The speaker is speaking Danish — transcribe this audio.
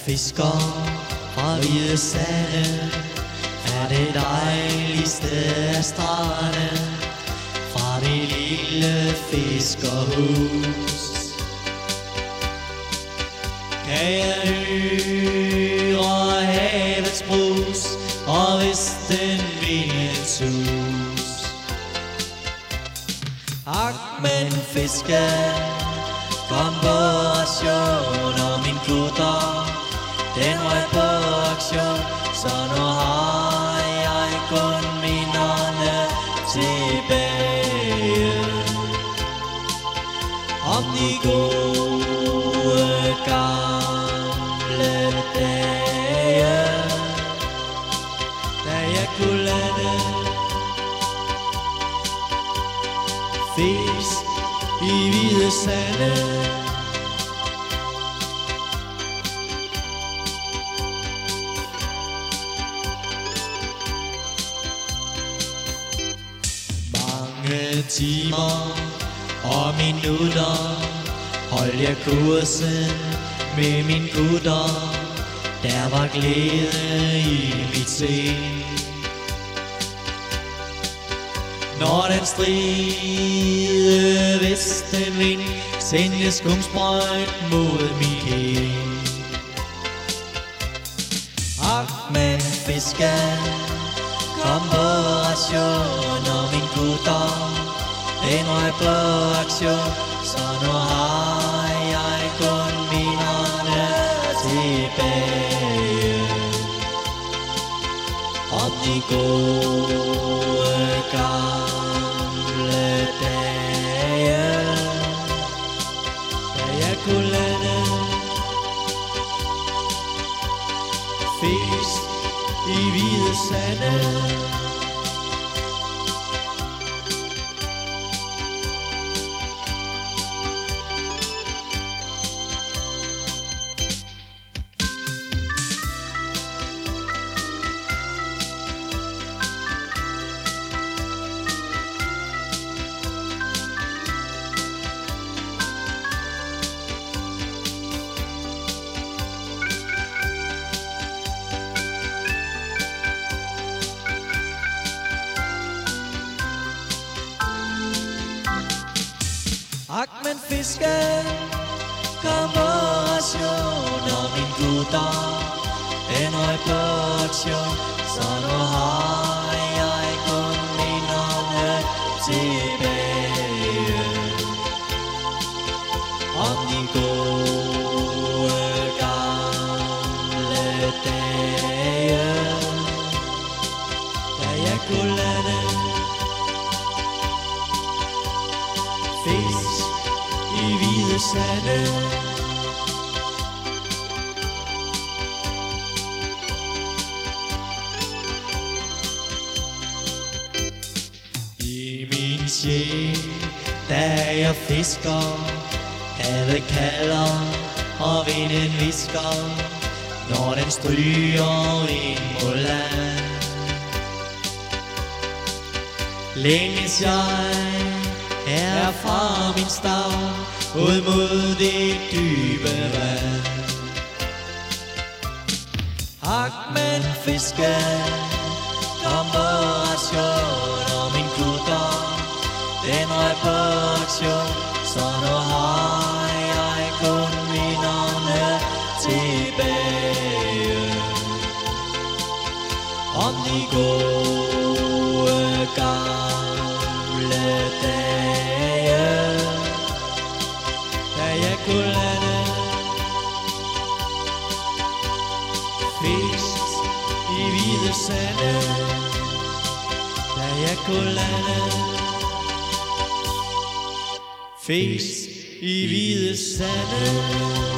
fisker fra hvide sande, er det dejligste af strande, fra det lille fiskerhus. Kan jeg høre havets brus og vesten vindens sus. Ak, men fiske, kom på aktion, og min kutter, den røg på aktion, så nu har jeg kun minderne tilbage om de gode gamle dage, da jeg kunne lande fisk i hvide sande. Mange timer og minutter holdt jeg kursen med min gutter. Der var glæde i mit sind, når den stride vestenvind sendte skumsprøjt mod mit kind. Ak, men fiske, kom på ration, og min gutter, den røg på aktion, så nu har jeg kun minderne tilbage om de gode gamle dage, da jeg kunne lande fisk i hvide sande. Ak, men fiske, kom på ration, og min gutter, den røg på aktion, så nu har jeg kun minderne tilbage om de gode gamle dage, da jeg kunne lande fisk i hvide sande. I min sjæl, da jeg fisker, havet kalder og vinden visker, når den stryger ind mod land. Længes jeg er fra min stav ud mod det dybe vand. Ak, men fiske, kom på ration, og min gutter, den røg på aktion, så nu har jeg kun minderne tilbage om de gode gamle dage, da jeg kunne lande fisk i hvide sande, da jeg kunne lande fisk i hvide sande.